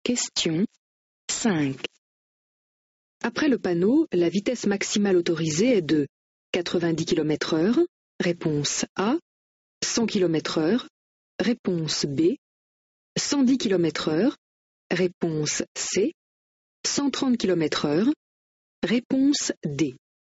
Question 5. Après le panneau, la vitesse maximale autorisée est de 90 km/h. Réponse A. 100 km/h. Réponse B. 110 km/h. Réponse C. 130 km/h. Réponse D.